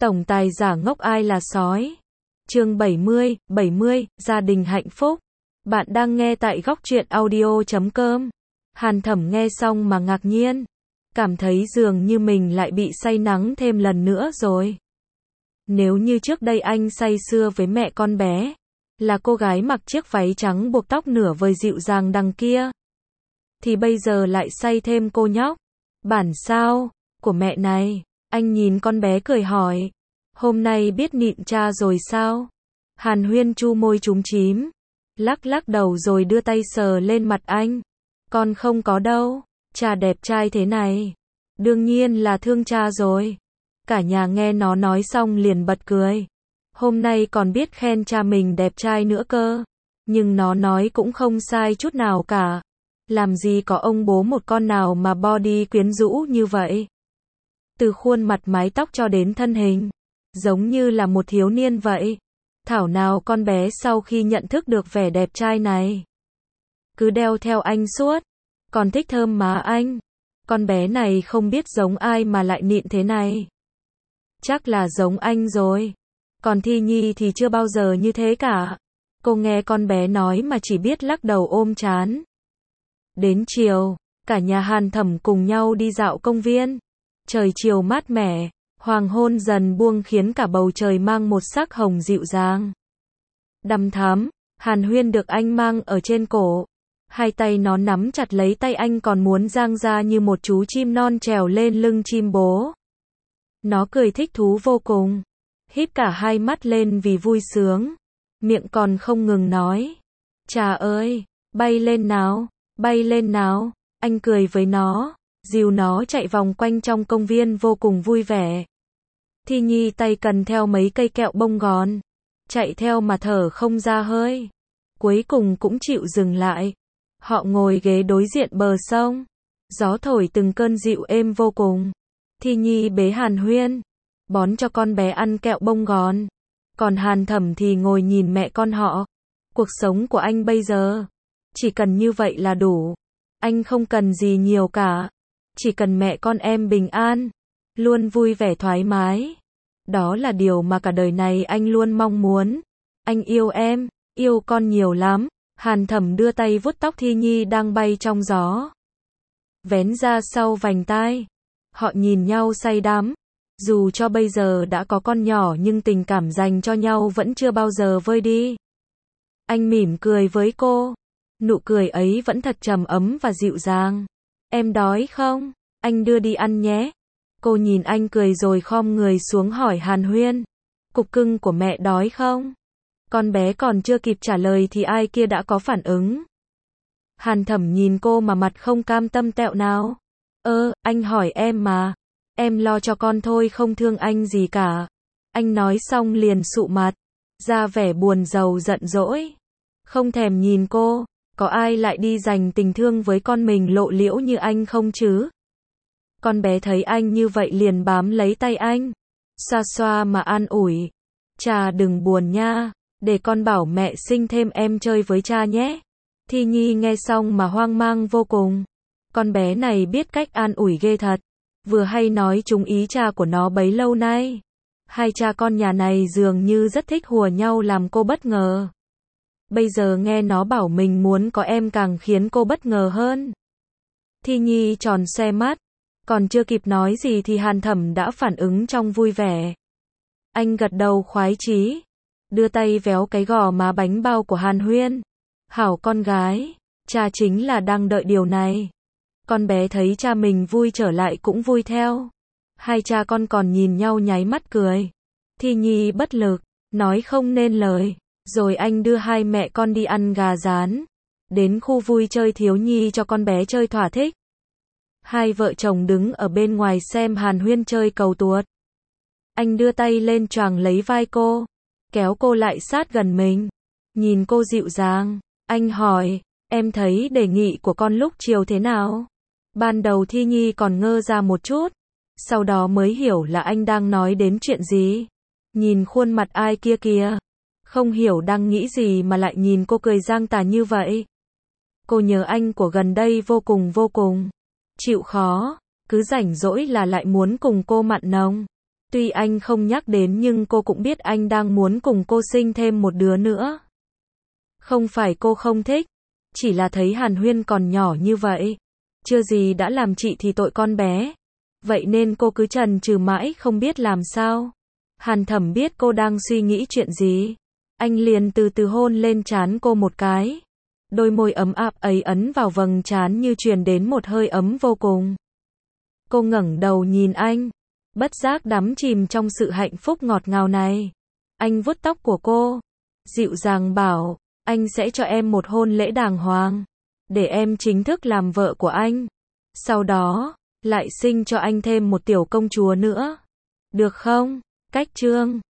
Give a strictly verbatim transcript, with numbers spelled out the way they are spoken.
Tổng tài giả ngốc ai là sói. Chương bảy mươi, bảy mươi, gia đình hạnh phúc. Bạn đang nghe tại góc truyện audio chấm com. Hàn Thẩm nghe xong mà ngạc nhiên, cảm thấy dường như mình lại bị say nắng thêm lần nữa rồi. Nếu như trước đây anh say sưa với mẹ con bé, là cô gái mặc chiếc váy trắng buộc tóc nửa vời dịu dàng đằng kia, thì bây giờ lại say thêm cô nhóc bản sao của mẹ này. Anh nhìn con bé cười hỏi, hôm nay biết nịn cha rồi sao? Hàn Huyên chu môi chúm chím, lắc lắc đầu rồi đưa tay sờ lên mặt anh. Con không có đâu, cha đẹp trai thế này, đương nhiên là thương cha rồi. Cả nhà nghe nó nói xong liền bật cười. Hôm nay còn biết khen cha mình đẹp trai nữa cơ. Nhưng nó nói cũng không sai chút nào cả. Làm gì có ông bố một con nào mà body quyến rũ như vậy. Từ khuôn mặt mái tóc cho đến thân hình, giống như là một thiếu niên vậy. Thảo nào con bé sau khi nhận thức được vẻ đẹp trai này, cứ đeo theo anh suốt, còn thích thơm má anh. Con bé này không biết giống ai mà lại nịn thế này. Chắc là giống anh rồi. Còn Thi Nhi thì chưa bao giờ như thế cả. Cô nghe con bé nói mà chỉ biết lắc đầu ôm trán. Đến chiều, cả nhà Hàn Thẩm cùng nhau đi dạo công viên. Trời chiều mát mẻ, hoàng hôn dần buông khiến cả bầu trời mang một sắc hồng dịu dàng. Đằm thắm, Hàn Huyên được anh mang ở trên cổ. Hai tay nó nắm chặt lấy tay anh còn muốn giang ra như một chú chim non trèo lên lưng chim bố. Nó cười thích thú vô cùng, híp cả hai mắt lên vì vui sướng, miệng còn không ngừng nói, cha ơi, bay lên nào, bay lên nào. Anh cười với nó, dìu nó chạy vòng quanh trong công viên vô cùng vui vẻ. Thi Nhi tay cần theo mấy cây kẹo bông gòn, chạy theo mà thở không ra hơi, cuối cùng cũng chịu dừng lại. Họ ngồi ghế đối diện bờ sông, gió thổi từng cơn dịu êm vô cùng. Thi Nhi bế Hàn Huyên, bón cho con bé ăn kẹo bông gòn. Còn Hàn Thẩm thì ngồi nhìn mẹ con họ. Cuộc sống của anh bây giờ, chỉ cần như vậy là đủ. Anh không cần gì nhiều cả. Chỉ cần mẹ con em bình an, luôn vui vẻ thoải mái. Đó là điều mà cả đời này anh luôn mong muốn. Anh yêu em, yêu con nhiều lắm. Hàn Thẩm đưa tay vuốt tóc Thi Nhi đang bay trong gió, vén ra sau vành tai. Họ nhìn nhau say đắm. Dù cho bây giờ đã có con nhỏ nhưng tình cảm dành cho nhau vẫn chưa bao giờ vơi đi. Anh mỉm cười với cô. Nụ cười ấy vẫn thật trầm ấm và dịu dàng. Em đói không? Anh đưa đi ăn nhé. Cô nhìn anh cười rồi khom người xuống hỏi Hàn Huyên. Cục cưng của mẹ đói không? Con bé còn chưa kịp trả lời thì ai kia đã có phản ứng. Hàn Thẩm nhìn cô mà mặt không cam tâm tẹo nào. Ơ, anh hỏi em mà. Em lo cho con thôi không thương anh gì cả. Anh nói xong liền sụ mặt, ra vẻ buồn rầu giận dỗi. Không thèm nhìn cô, có ai lại đi dành tình thương với con mình lộ liễu như anh không chứ? Con bé thấy anh như vậy liền bám lấy tay anh, xoa xoa mà an ủi. Cha đừng buồn nha, để con bảo mẹ sinh thêm em chơi với cha nhé. Thi Nhi nghe xong mà hoang mang vô cùng. Con bé này biết cách an ủi ghê thật. Vừa hay nói trúng ý cha của nó bấy lâu nay. Hai cha con nhà này dường như rất thích hùa nhau làm cô bất ngờ. Bây giờ nghe nó bảo mình muốn có em càng khiến cô bất ngờ hơn. Thi Nhi tròn xoe mắt. Còn chưa kịp nói gì thì Hàn Thẩm đã phản ứng trong vui vẻ. Anh gật đầu khoái chí, đưa tay véo cái gò má bánh bao của Hàn Huyên. Hảo con gái, cha chính là đang đợi điều này. Con bé thấy cha mình vui trở lại cũng vui theo. Hai cha con còn nhìn nhau nháy mắt cười. Thi Nhi bất lực, nói không nên lời. Rồi anh đưa hai mẹ con đi ăn gà rán. Đến khu vui chơi thiếu nhi cho con bé chơi thỏa thích. Hai vợ chồng đứng ở bên ngoài xem Hàn Huyên chơi cầu tuột. Anh đưa tay lên choàng lấy vai cô, kéo cô lại sát gần mình. Nhìn cô dịu dàng, anh hỏi, em thấy đề nghị của con lúc chiều thế nào? Ban đầu Thi Nhi còn ngơ ra một chút, sau đó mới hiểu là anh đang nói đến chuyện gì. Nhìn khuôn mặt ai kia kìa, không hiểu đang nghĩ gì mà lại nhìn cô cười giang tà như vậy. Cô nhớ anh của gần đây vô cùng vô cùng. Chịu khó, cứ rảnh rỗi là lại muốn cùng cô mặn nồng. Tuy anh không nhắc đến nhưng cô cũng biết anh đang muốn cùng cô sinh thêm một đứa nữa. Không phải cô không thích, chỉ là thấy Hàn Huyên còn nhỏ như vậy, chưa gì đã làm chị thì tội con bé. Vậy nên cô cứ chần chừ mãi không biết làm sao. Hàn Thẩm biết cô đang suy nghĩ chuyện gì, anh liền từ từ hôn lên trán cô một cái. Đôi môi ấm áp ấy ấn vào vầng trán như truyền đến một hơi ấm vô cùng. Cô ngẩng đầu nhìn anh, bất giác đắm chìm trong sự hạnh phúc ngọt ngào này. Anh vuốt tóc của cô, dịu dàng bảo, anh sẽ cho em một hôn lễ đàng hoàng, để em chính thức làm vợ của anh. Sau đó, lại sinh cho anh thêm một tiểu công chúa nữa. Được không? Cách chương